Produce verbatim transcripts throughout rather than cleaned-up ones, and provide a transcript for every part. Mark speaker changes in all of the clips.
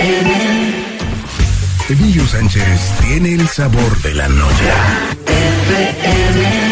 Speaker 1: Emilio Sánchez tiene el sabor de la noche. F M.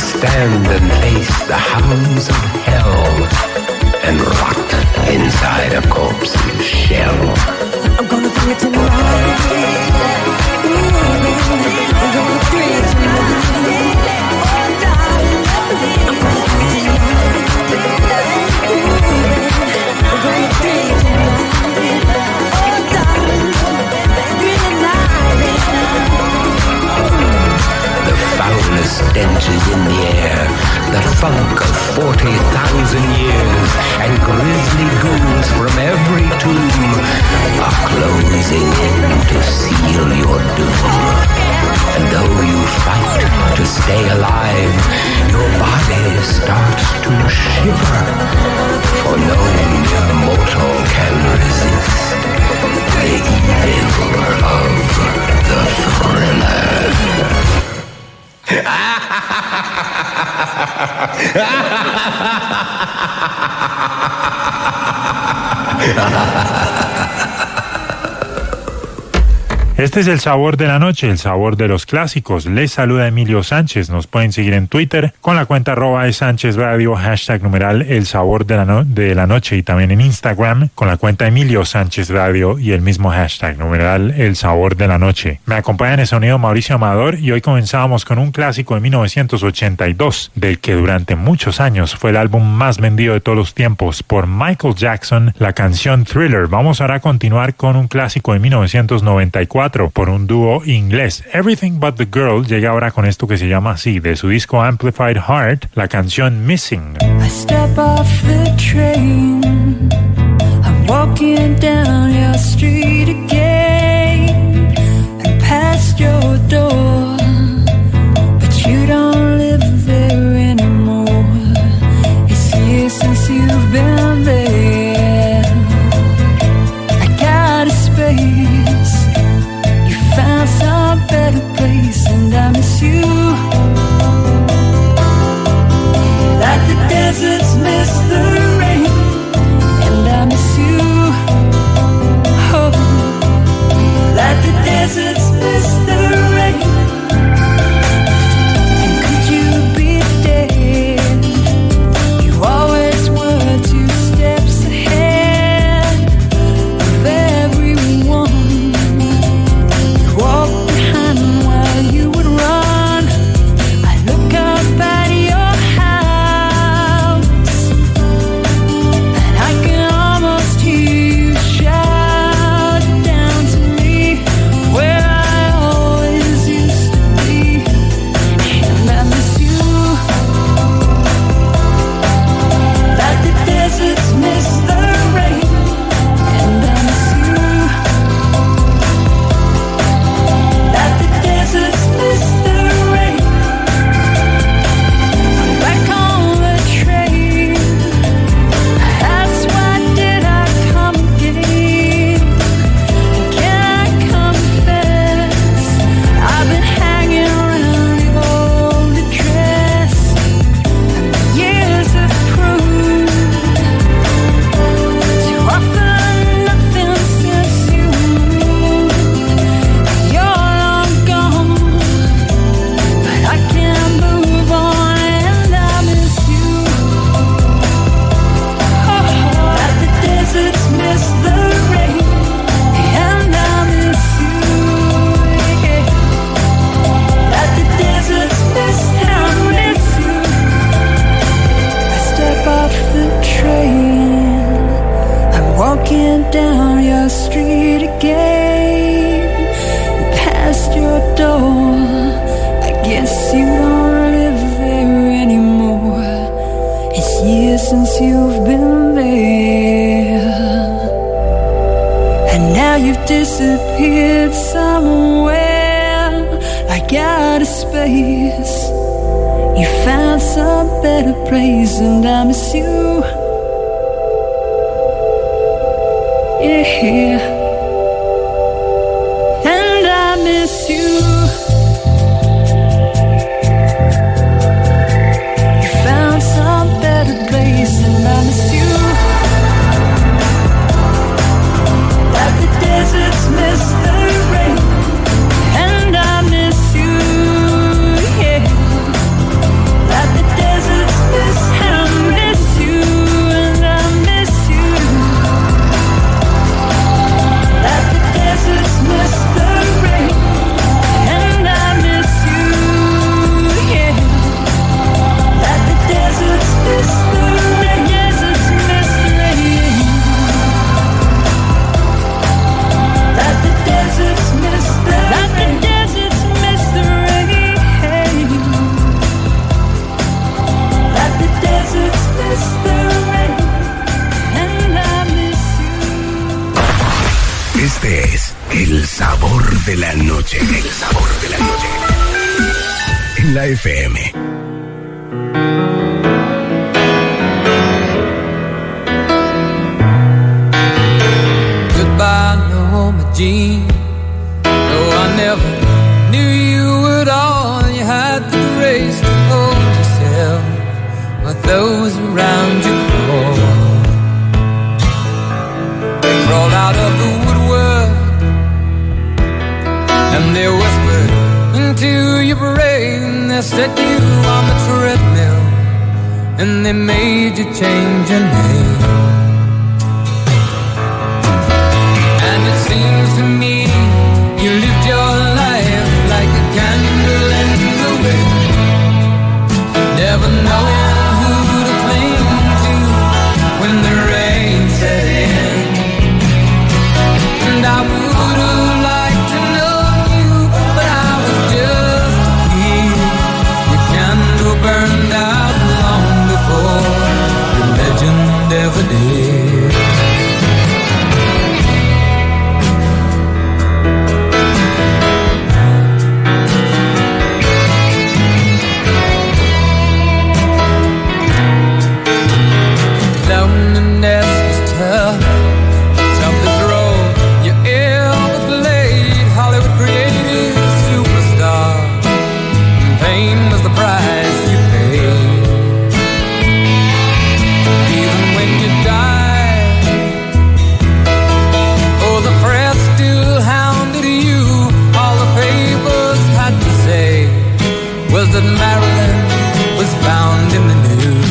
Speaker 2: Stand and face the hounds of hell and rot inside
Speaker 1: forty thousand years, and grisly ghouls from every tomb are closing in to seal your doom. And though you fight to stay alive, your body starts to shiver, for no mere mortal can resist the evil of the thriller.
Speaker 2: Este es el sabor de la noche, el sabor de los clásicos. Les saluda Emilio Sánchez. Nos pueden seguir en Twitter con la cuenta arroba Sánchez Radio, hashtag numeral el sabor de la, no- de la noche, y también en Instagram con la cuenta Emilio Sánchez Radio y el mismo hashtag numeral el sabor de la noche. Me acompaña en el sonido Mauricio Amador y hoy comenzamos con un clásico de mil novecientos ochenta y dos, del que durante muchos años fue el álbum más vendido de todos los tiempos por Michael Jackson, la canción Thriller. Vamos ahora a continuar con un clásico de mil novecientos noventa y cuatro por un dúo inglés. Everything But the Girl llega ahora con esto que se llama así, de su disco Amplified Heart, la canción Missing.
Speaker 3: I step off the train, I'm walking down your street again, and past your door, but you don't live there anymore. It's years since you've been there. I got a space, found some better place, and I miss you like the deserts miss the rain, and I miss you, oh, like the deserts miss the rain. And could you be dead? You always were two steps ahead of everyone. Walk behind while you would run. I look up at your house, and I can almost hear you shout down to me where I always used to be. And I miss you like the deserts miss the rain. And I miss you like the deserts miss the rain. I'm back on the train. That's why did I come again? Can I confess? I've been hanging around your old address, and the years have proved to offer nothing since you moved. You're long gone, but I can't move on, and I miss you. Oh, like the deserts miss the rain, and I miss you. Yeah. Like the deserts miss, I miss you. I step off the train, I'm walking down your street again, past your door. I guess you don't live there anymore. It's years since you've been there, and now you've disappeared somewhere. I got a space, you found some better place, and I miss you. Yeah, and I miss you. You found some better place, and I miss you like the deserts miss the rain, and I miss you. Yeah, like the deserts miss, I miss you, and I miss you.
Speaker 4: de la noche. El sabor de la noche. En la F M.
Speaker 3: Goodbye, Norma Jean. No, I never knew you at all. You had the grace to hold yourself while those around you crawled. They crawled out of the woodwork and they whispered into your brain. They set you on the treadmill and they made you change your name. And it seems to me you lived your life like a candle in the wind, never knowing who to cling to when the rain set in. And I would have liked to know you, but I was just a kid. Your candle burned out long before the legend ever did. Loneliness was tough, toughest road you ever played. Hollywood created a superstar, and pain was the price you paid. Even when you died, oh, the press still hounded you. All the papers had to say was that Marilyn was found in the news.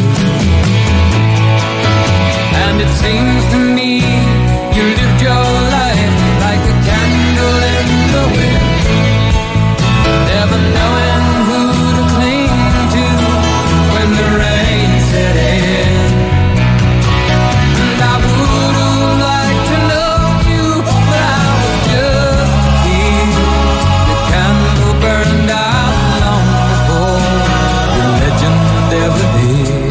Speaker 3: And it seems to me you lived your life like a candle in the wind, never knowing who to cling to when the rain set in. And I would have liked to know you, but I was just a kid. The candle burned out long before the legend ever did.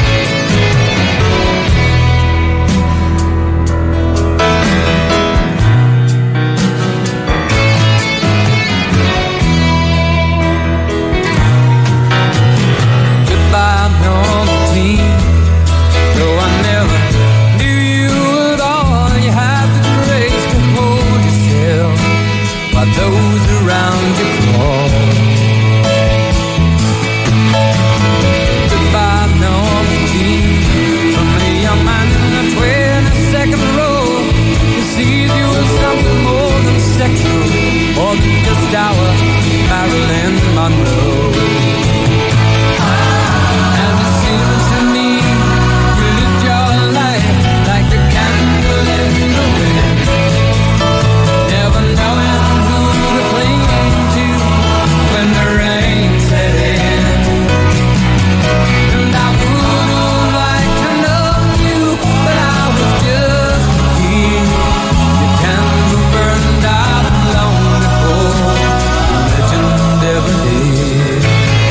Speaker 3: Goodbye, Norma Jean. Though I never knew you at all, you had the grace to hold yourself while those around you crawled. Goodbye, Norma Jean. From a young man in the twenty-second row who sees you as something more than sexual, more than just our Marilyn Monroe. And it seems to me you lived your life like a candle in the wind, never knowing who to cling to when the rain set in. And I would have liked to know you, but I was just a kid. Your candle burned out long before the legend ever did.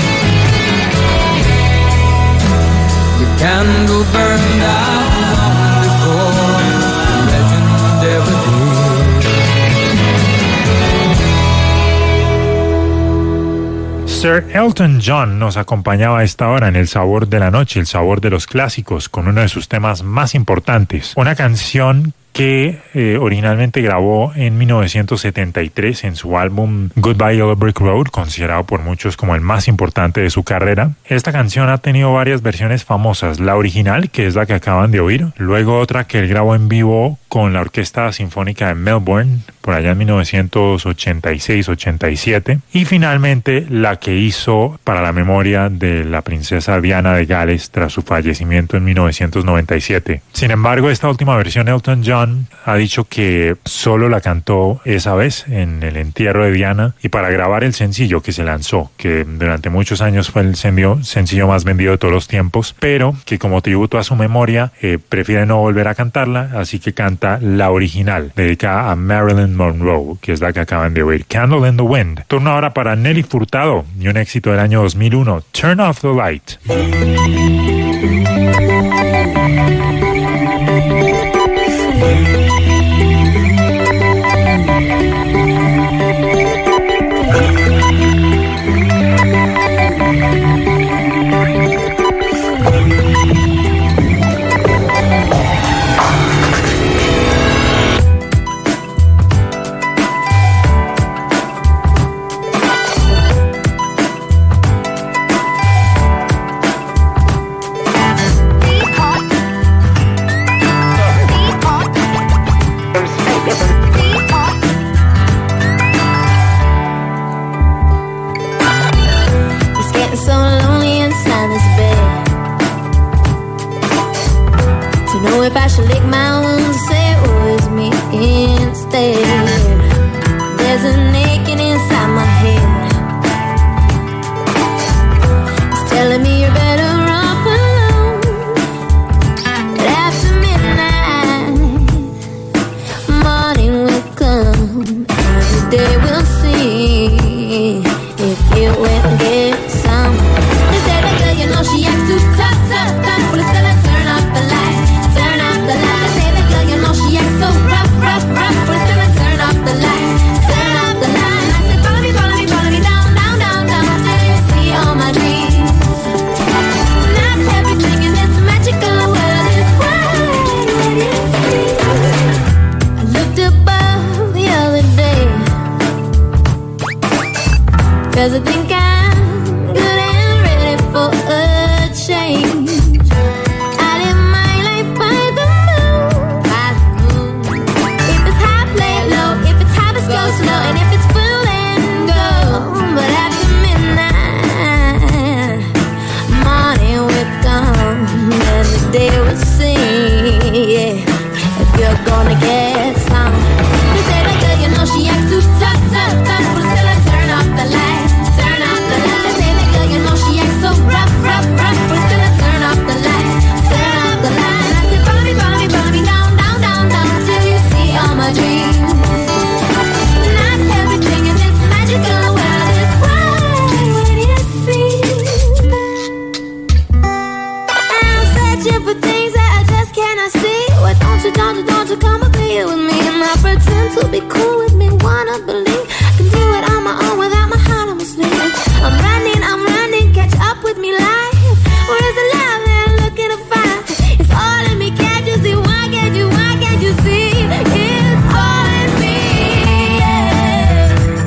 Speaker 3: Your candle burned out long before the legend ever did.
Speaker 2: Sir Elton John nos acompañaba a esta hora en El Sabor de la Noche, el sabor de los clásicos, con uno de sus temas más importantes. Una canción que eh, originalmente grabó en mil novecientos setenta y tres en su álbum Goodbye Yellow Brick Road, considerado por muchos como el más importante de su carrera. Esta canción ha tenido varias versiones famosas, la original, que es la que acaban de oír, luego otra que él grabó en vivo con la Orquesta Sinfónica de Melbourne, por allá en mil novecientos ochenta y seis ochenta y siete, y finalmente la que hizo para la memoria de la princesa Diana de Gales tras su fallecimiento en mil novecientos noventa y siete. Sin embargo, esta última versión, Elton John ha dicho que solo la cantó esa vez en el entierro de Diana y para grabar el sencillo que se lanzó, que durante muchos años fue el sencillo más vendido de todos los tiempos, pero que como tributo a su memoria eh, prefiere no volver a cantarla, así que canta la original, dedicada a Marilyn Monroe, que es la que acaban de oír, Candle in the Wind. Turno ahora para Nelly Furtado y un éxito del año dos mil uno, Turn Off the Light.
Speaker 5: know if I should lick my wounds or say it was me instead. There's an aching inside my head. It's telling me you're better off alone. But after midnight, morning will come, and the day will see if you went and get some. They say that girl, you know she acts too tough, tough, tough. Well, it's gonna turn off the light, turn off the light. They say that girl, you know she acts so rough, rough, rough. Well, it's gonna turn off the light, turn off the light. I said, follow me, follow me, follow me down, down, down, down, till you see all my dreams. Not everything in this magical world is quite what it seems. I looked above the other day, 'cause I think I'm good and ready for a change. I live my life by the moon, by the moon. If it's high, play it low. If it's harvest, go slow. And if it's full, then go. But after midnight, morning will come, and the day will sing. Yeah, if you're gonna get some. They say that girl, you know she acts too tough, tough, tough. But still I turn off the light, turn off the light. They say that girl, you know she acts so rough, rough, rough. But still I turn off the light, turn off the light. I said, follow me, follow me, follow me down, down, down, down, till you see all my dreams. Not everything in this magical world is quite what it seems. I'm searching for things that I just cannot see. Why don't you, don't you, don't you come up here with me? And I pretend to be cool with me, wanna believe I can do it on my own without my heart on my sleeve. I'm running, I'm running, catch up with me life. Where is the love that I'm looking to find? It's all in me, can't you see? Why can't you, why can't you see? It's all in me, yeah.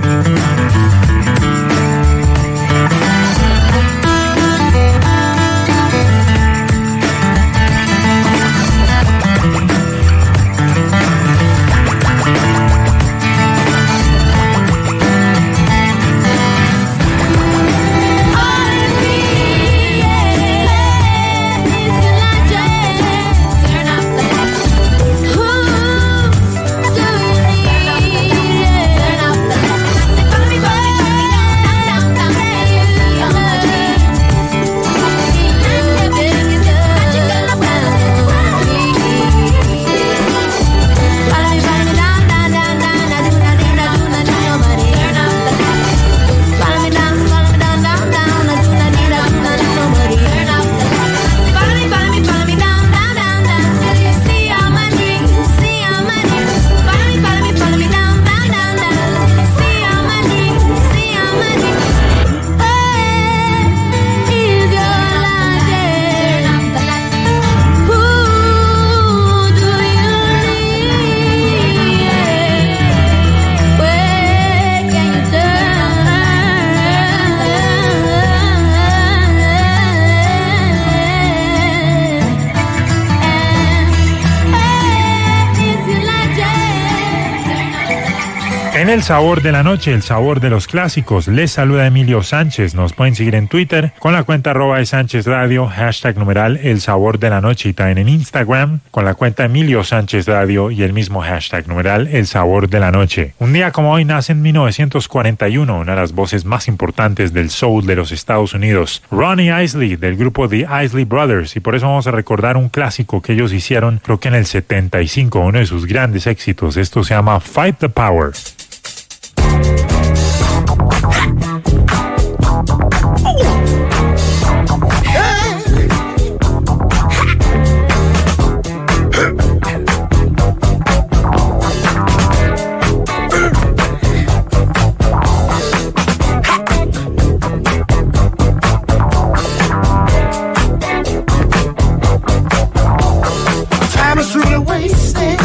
Speaker 2: En el sabor de la noche, el sabor de los clásicos, les saluda Emilio Sánchez. Nos pueden seguir en Twitter con la cuenta arroba de Sánchez Radio, hashtag numeral el sabor de la noche, y también en Instagram con la cuenta Emilio Sánchez Radio y el mismo hashtag numeral el sabor de la noche. Un día como hoy nace en mil novecientos cuarenta y uno una de las voces más importantes del soul de los Estados Unidos, Ronnie Isley, del grupo The Isley Brothers, y por eso vamos a recordar un clásico que ellos hicieron creo que en el setenta y cinco, uno de sus grandes éxitos. Esto se llama Fight the Power.
Speaker 6: Time is really wasted.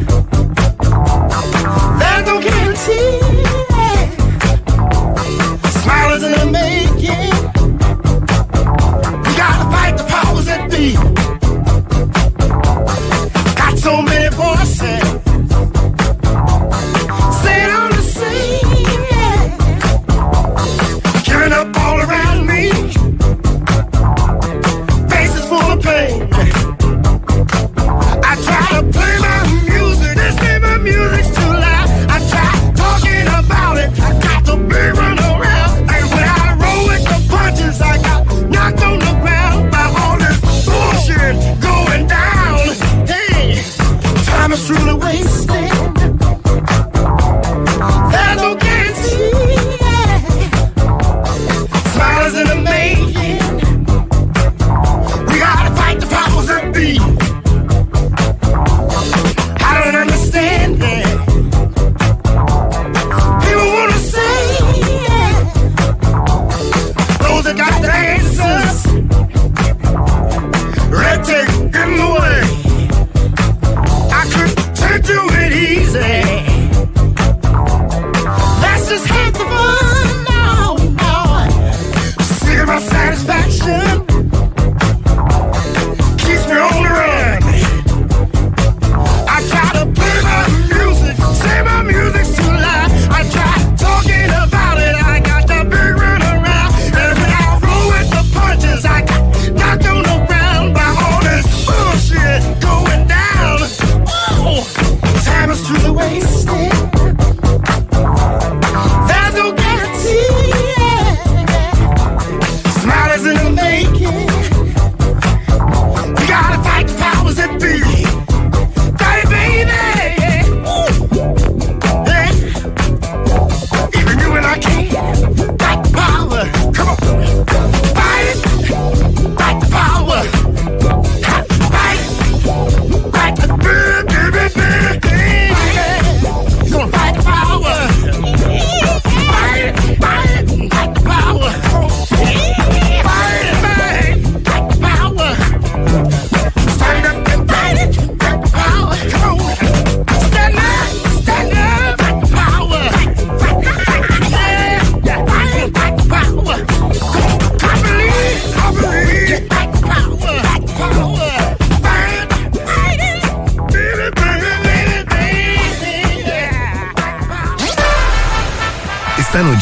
Speaker 6: There's no guarantee. Smile is in the making.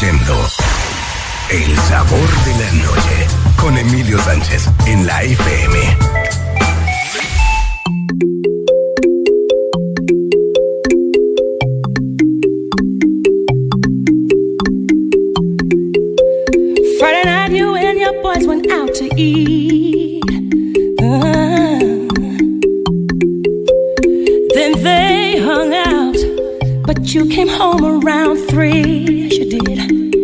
Speaker 4: oyendo El Sabor de la Noche con Emilio Sánchez en la F M.
Speaker 7: Friday night, you and your boys went out to eat. Uh, then they hung out, but you came home around three. Yes, you did.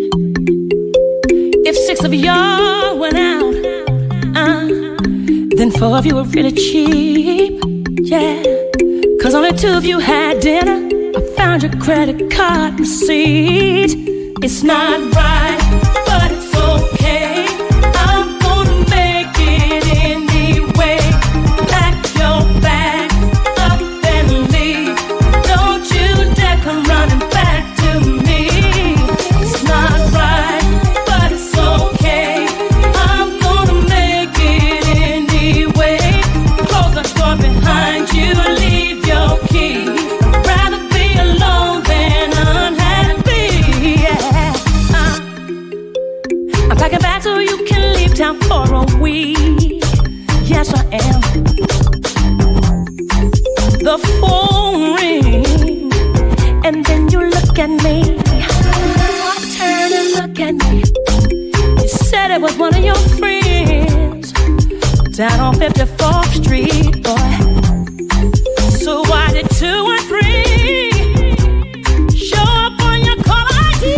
Speaker 7: If six of y'all went out, uh, then four of you were really cheap. Yeah, cause only two of you had dinner. I found your credit card receipt. It's not right, but it's okay. I'm gonna make it anyway. Pack your bag up and leave. Don't you dare come running back to me. It's not right, but it's okay. I'm gonna make it anyway. Close the door behind you and leave your key. I'd rather be alone than unhappy. Yeah. Uh, I'm packing back so you can leave town for a week. Yes, I am. The phone rings, and then you look at me. Turn and look at me. You said it was one of your friends down on fifty-fourth Street, boy. So why did two and three show up on your call I D?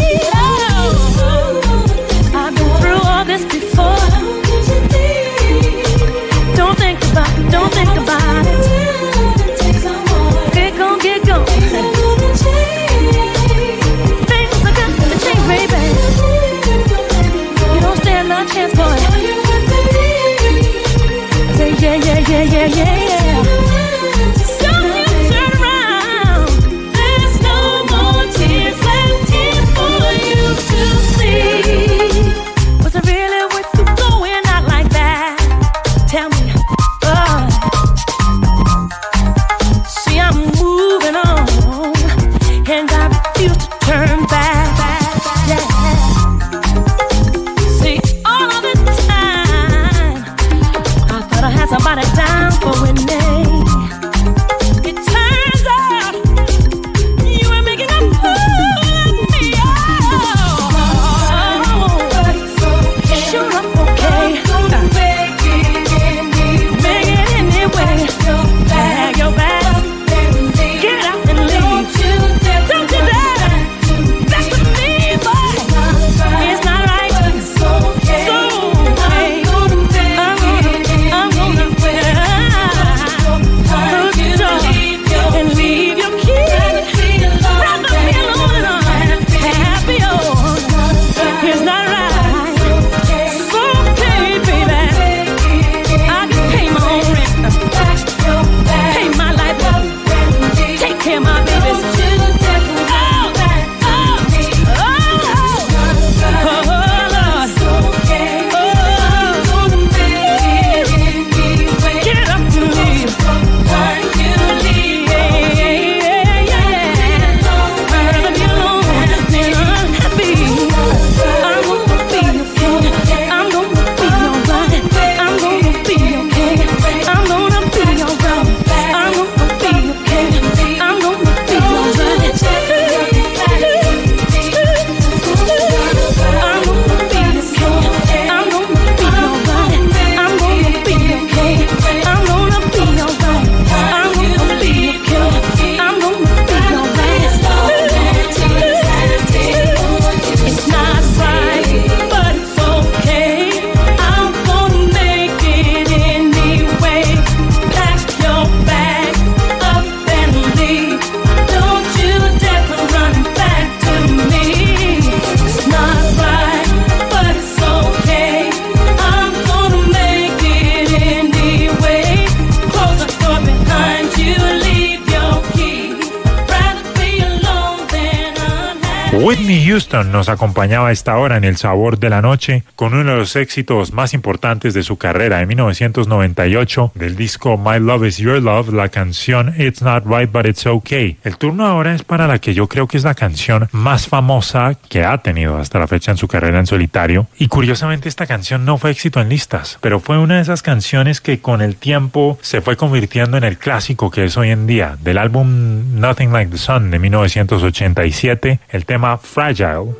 Speaker 7: Oh, I've been through all this before. Don't think about it, don't think about it. Get gone, get gone. Things are gonna change, baby. You don't stand a chance, boy. I say yeah, yeah, yeah, yeah, yeah, yeah. So you turn around. There's no more tears left here for you to see. Was it really worth you going out like that? Tell me. Oh. See, I'm moving on, and I refuse to turn back. Yeah. See, all of this time, I thought I had somebody down for winning.
Speaker 2: Whitney Houston nos acompañaba a esta hora en El Sabor de la Noche con uno de los éxitos más importantes de su carrera de mil novecientos noventa y ocho del disco My Love Is Your Love, la canción It's Not Right But It's Okay. El turno ahora es para la que yo creo que es la canción más famosa que ha tenido hasta la fecha en su carrera en solitario, y curiosamente esta canción no fue éxito en listas, pero fue una de esas canciones que con el tiempo se fue convirtiendo en el clásico que es hoy en día. Del álbum Nothing Like the Sun de mil novecientos ochenta y siete, el tema Fragile.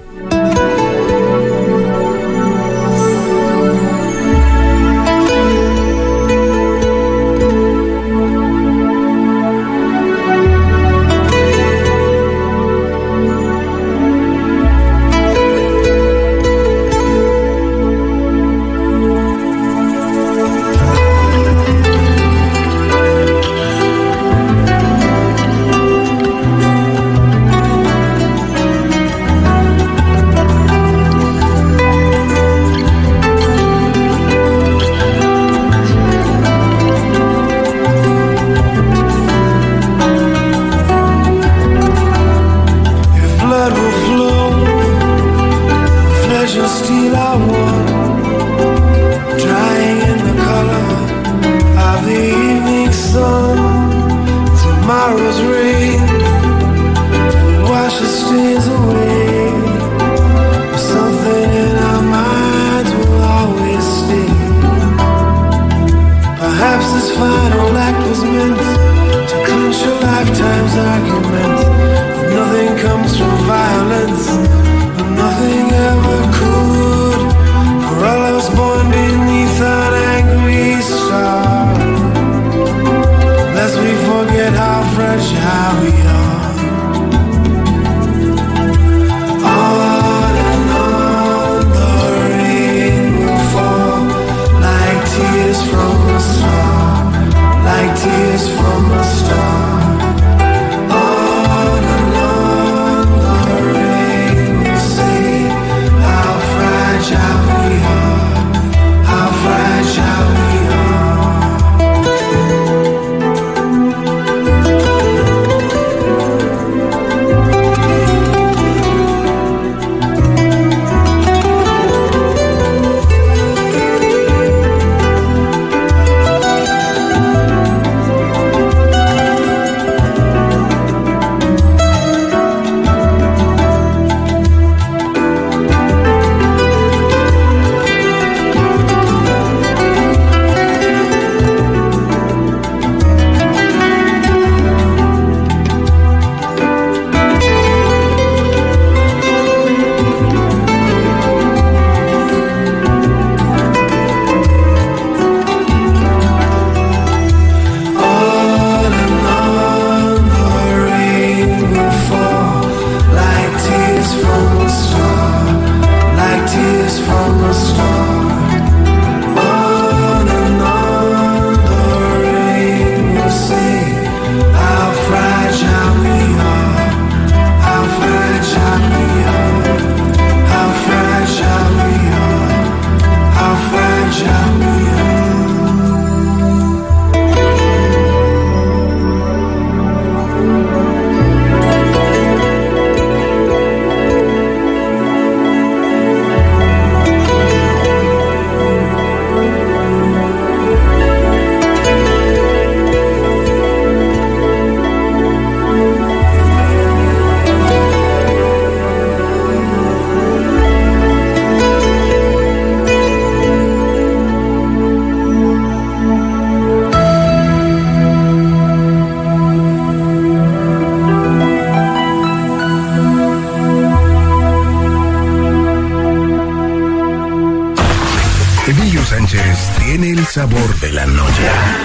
Speaker 4: Tiene el sabor de la noche.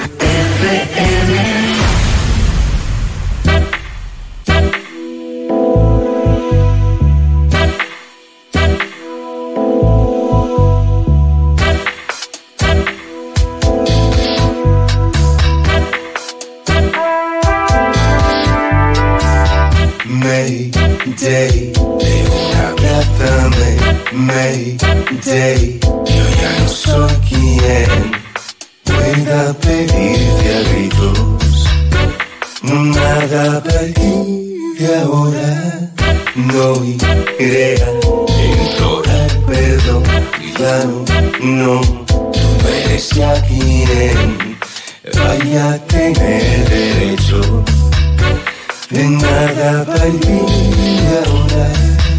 Speaker 8: Mayday, abrázame, Mayday, yo ya no soy quien pueda pedirte a gritos, nada pedirte ahora, no iré a implorar perdón. Claro, no, tú eres ya quien vaya a tener derecho de nada a partir de ahora.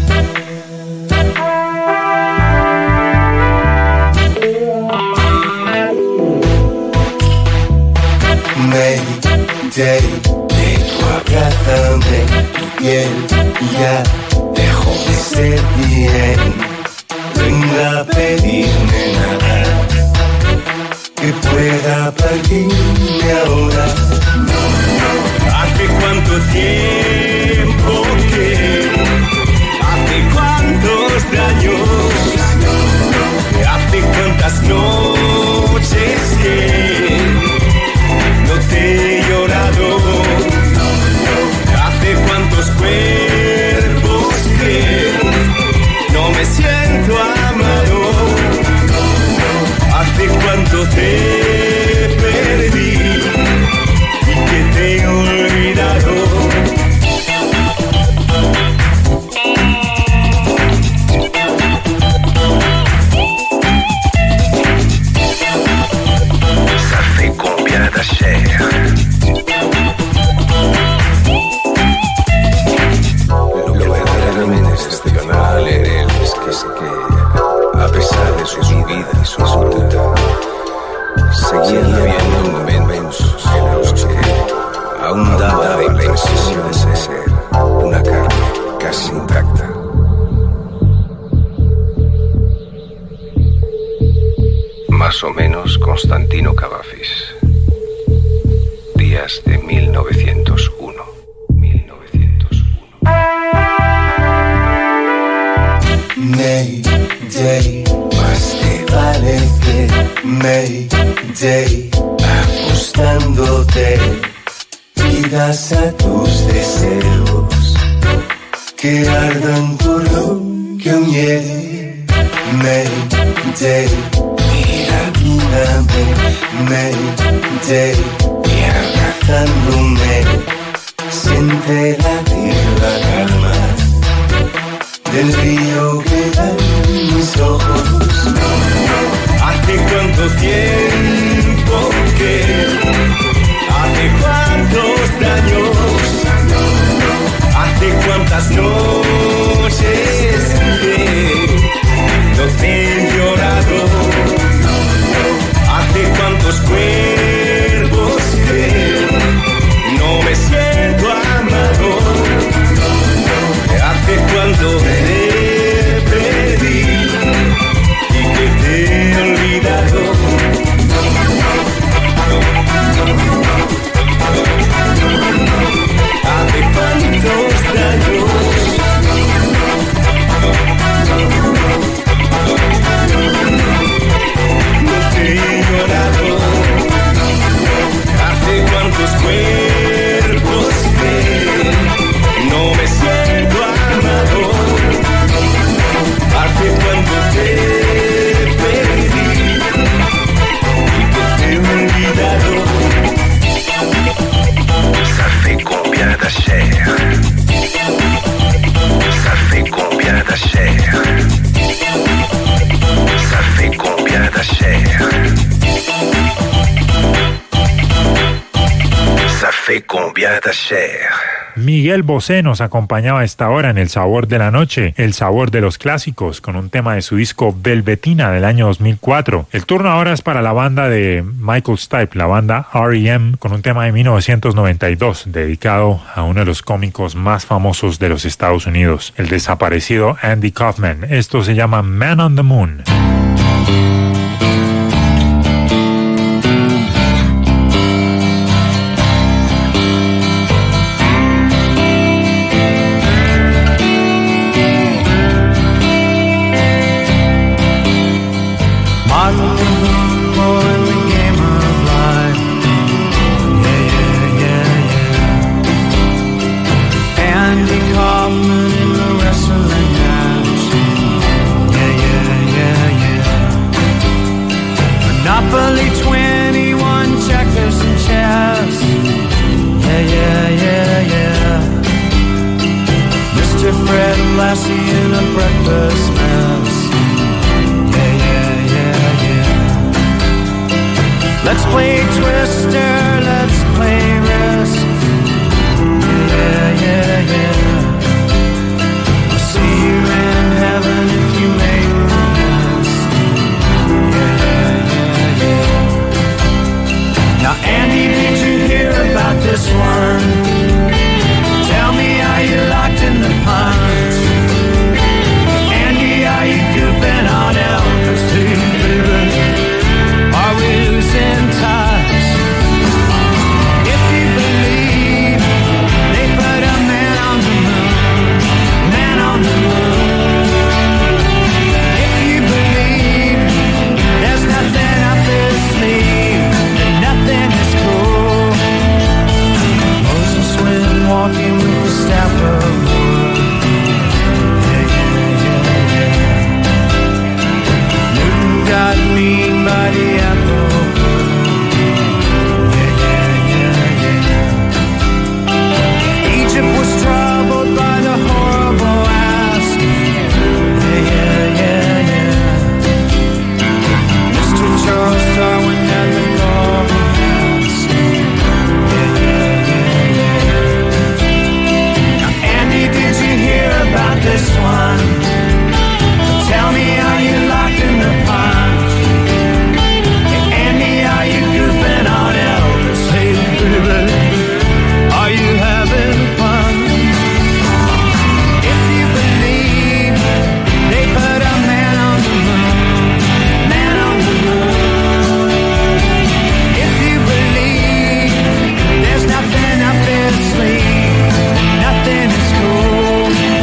Speaker 8: Mayday, de tu abrázame, tu piel ya dejó de ser bien. Venga a pedirme nada que pueda partirme ahora. ¿Hace cuánto tiempo que? ¿Hace cuántos años? ¿Hace cuántas noches que no te he llorado? ¿Hace cuántos cuerpos que no me siento amado? ¿Hace cuánto te perdí y que te he olvidado? Ça fait combien de cher? Lo verdaderamente excepcional es que sé que, a pesar de su vida y su ruta, seguía habiendo momentos en los que aún daba la impresión de ser una carne casi intacta. Más o menos Constantino Cavafis. Días de mil novecientos uno. mil novecientos uno. Mayday, más te vale que Mayday, apostándote, pidas a tus deseos que ardan por lo que aún llegue. Mayday, mira, mírame, Mayday, y abrazándome, siente latir la calma del río que da en mis ojos. ¿Hace cuánto tiempo que? ¿Hace cuántos años? ¿Hace cuántas noches que no te he llorado? ¿Hace cuántos cuerpos que no me siento amado? ¿Hace cuánto te perdí y que te he olvidado? ¿Hace cuántos años? No te he llorado. ¿Hace cuántos cuerpos que no me siento amado? ¿Hace cuánto te perdí y que te he olvidado? Ça fait combien de cher? Ça fait combien de cher? Ça fait combien de cher? Ça fait combien de cher?
Speaker 2: Miguel Bosé nos acompañaba a esta hora en El Sabor de la Noche, el sabor de los clásicos, con un tema de su disco Velvetina del año dos mil cuatro. El turno ahora es para la banda de Michael Stipe, la banda R E M, con un tema de mil novecientos noventa y dos, dedicado a uno de los cómicos más famosos de los Estados Unidos, el desaparecido Andy Kaufman. Esto se llama Man on the Moon.
Speaker 3: Mister
Speaker 9: red lassie in a breakfast mess. Yeah, yeah, yeah, yeah. Let's play Twister, let's play Risk. Yeah, yeah, yeah. I'll see you in heaven if you make the list. Yeah, yeah, yeah. Now, Andy, did you hear about this one? Tell me, are you locked in the punch? Andy, are you goofing on Elvis too, baby? Are we losing touch? If you believe they put a man on the moon, man on the moon. If you believe there's nothing up his sleeve, and nothing is cool. Moses went walking with the staff of wood. Yeah, yeah, yeah, yeah. Newton got mean by the apple. Yeah, yeah, yeah, yeah. Egypt was troubled by the horrible ass. Yeah, yeah, yeah, yeah. Mister Charles Darwin had the golden hands. Yeah, yeah, yeah, yeah. Now, Andy, did you hear about this one? Tell me, are you locked in the punch? Hey, Andy, are you goofing on Elvis? Hey, baby, are you having fun? If you believe they put a man on the moon, man on the moon. If you believe there's nothing up their sleeve, nothing is cool.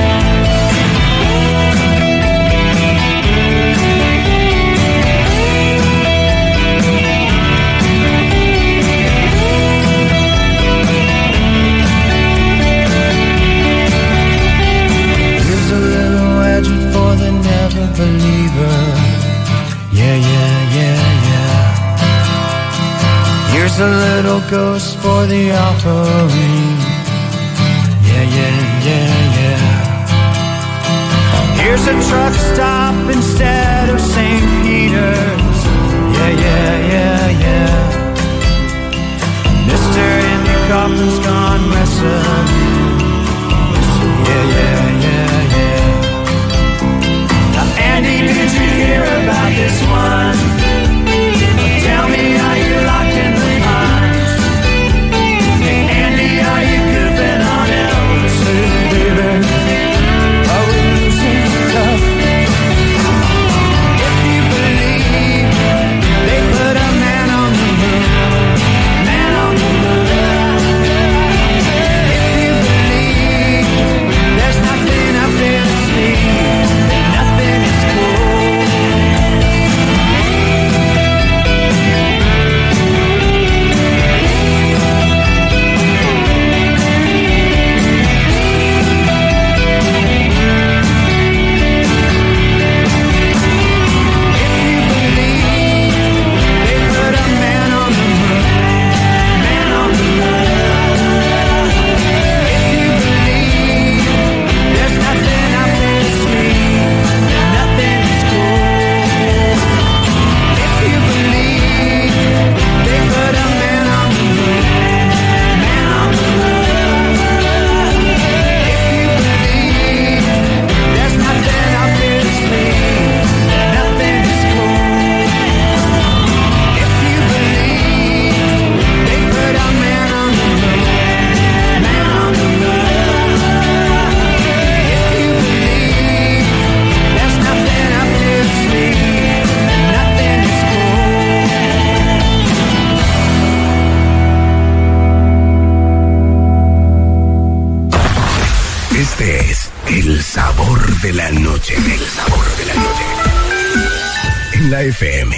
Speaker 9: Here's a little legend for the never believer. Yeah, yeah, yeah, yeah. Here's a little ghost for the offering. Yeah, yeah, yeah, yeah. Here's a truck stop instead of Saint Peter's. Yeah, yeah, yeah, yeah. Mister Andy Kaufman's gone messing. Yeah, yeah, yeah, yeah. Now, Andy, did you hear about this one? Tell me, are you locked in the punch? Hey, Andy, are you goofing on Elvis? Hey, baby, are we losing touch? If you believe they put a man on the moon, man on the moon. If you believe there's nothing up their sleeve, that nothing is cool. If you believe they put a man on the moon, man on the moon. If you believe there's nothing up their sleeve, that nothing is cool. If you believe they put a man on the moon, man on the moon. If you believe there's nothing up their sleeve, that nothing is cool. If you believe they put a man on the moon, man on the moon. If you believe there's nothing up their sleeve, that nothing is cool.
Speaker 4: Este es el sabor de la noche. El sabor de la noche. En la F M.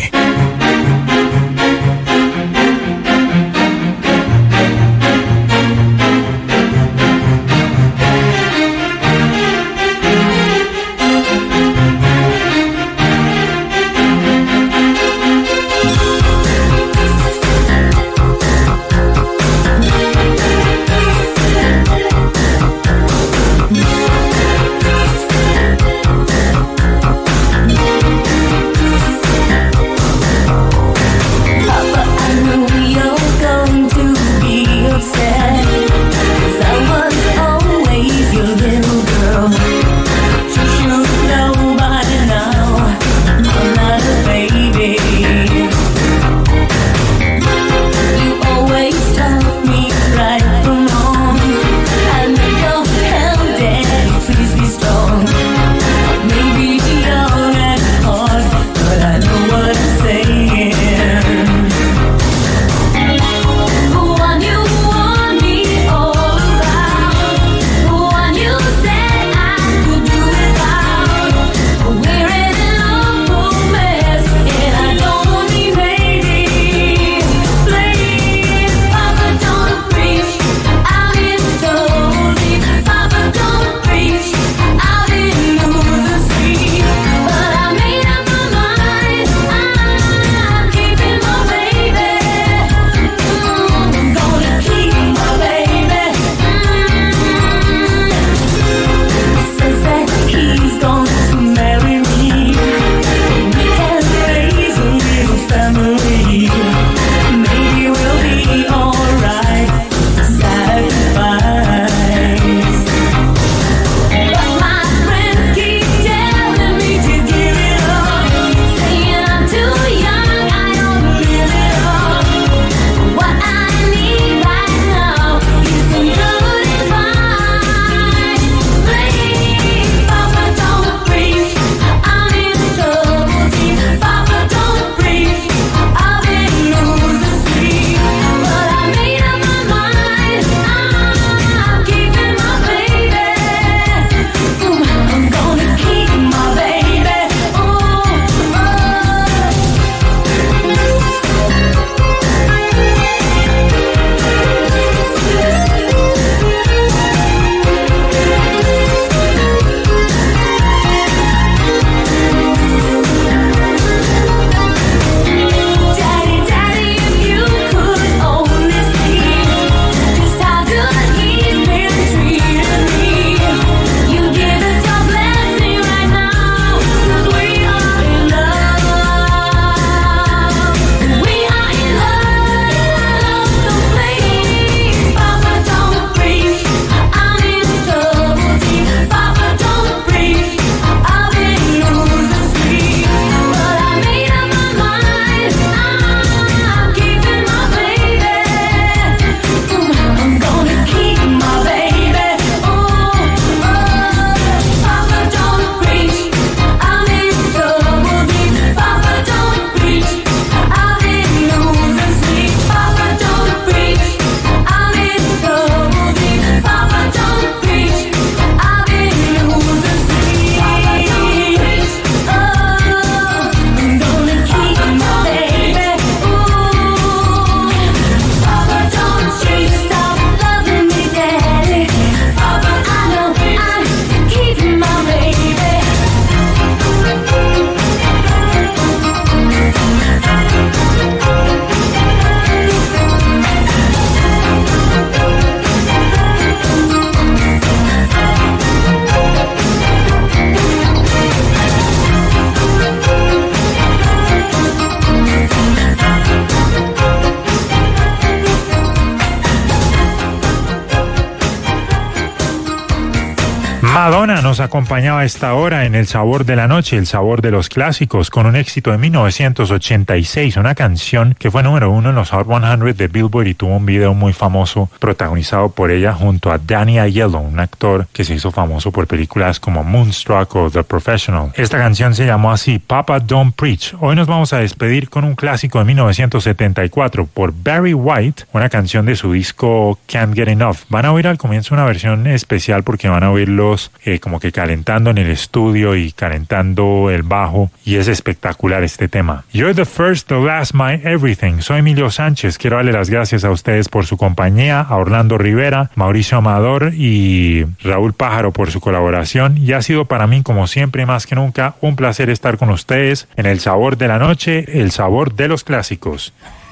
Speaker 2: Madonna nos acompañaba a esta hora en El Sabor de la Noche, el sabor de los clásicos, con un éxito de mil novecientos ochenta y seis, una canción que fue número uno en los Hot cien de Billboard y tuvo un video muy famoso protagonizado por ella junto a Danny Aiello, un actor que se hizo famoso por películas como Moonstruck o The Professional. Esta canción se llamó así, Papa Don't Preach. Hoy nos vamos a despedir con un clásico de mil novecientos setenta y cuatro por Barry White, una canción de su disco Can't Get Enough. Van a oír al comienzo una versión especial porque van a oírlos Eh, como que calentando en el estudio y calentando el bajo, y es espectacular este tema. You're the first, the last, my everything. Soy Emilio Sánchez, quiero darle las gracias a ustedes por su compañía, a Orlando Rivera, Mauricio Amador y Raúl Pájaro por su colaboración, y ha sido para mí, como siempre, más que nunca, un placer estar con ustedes en El Sabor de la Noche, el sabor de los clásicos.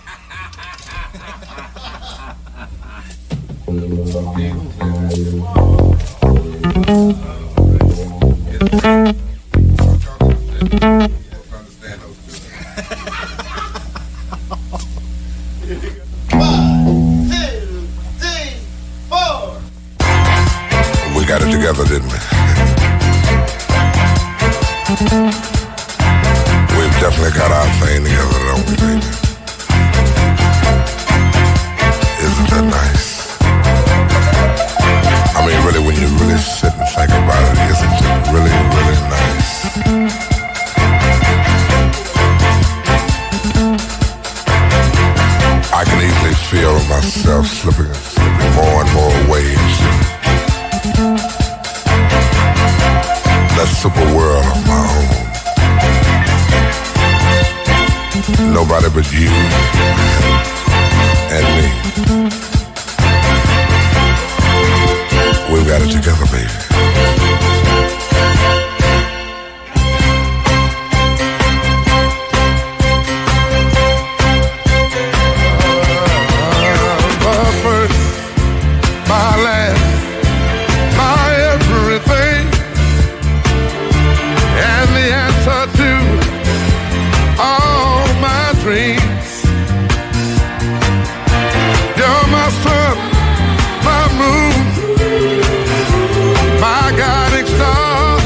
Speaker 10: We got it together, didn't we? We've definitely got our thing together, don't we, baby? Isn't that nice? I mean, really, when you really sit and think about it, isn't it really, really nice? I can easily feel myself slipping, slipping more and more away into that super world of my own. Nobody but you and me. We've got it together, baby. My first, my last, my everything, and the answer to all my dreams. You're my sun, my moon, my guiding star,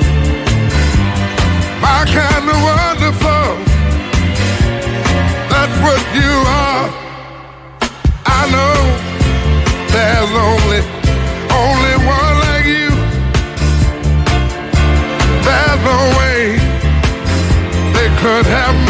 Speaker 10: my kind of wonderful. That's what you are. I know there's only, only one like you. There's no way they could have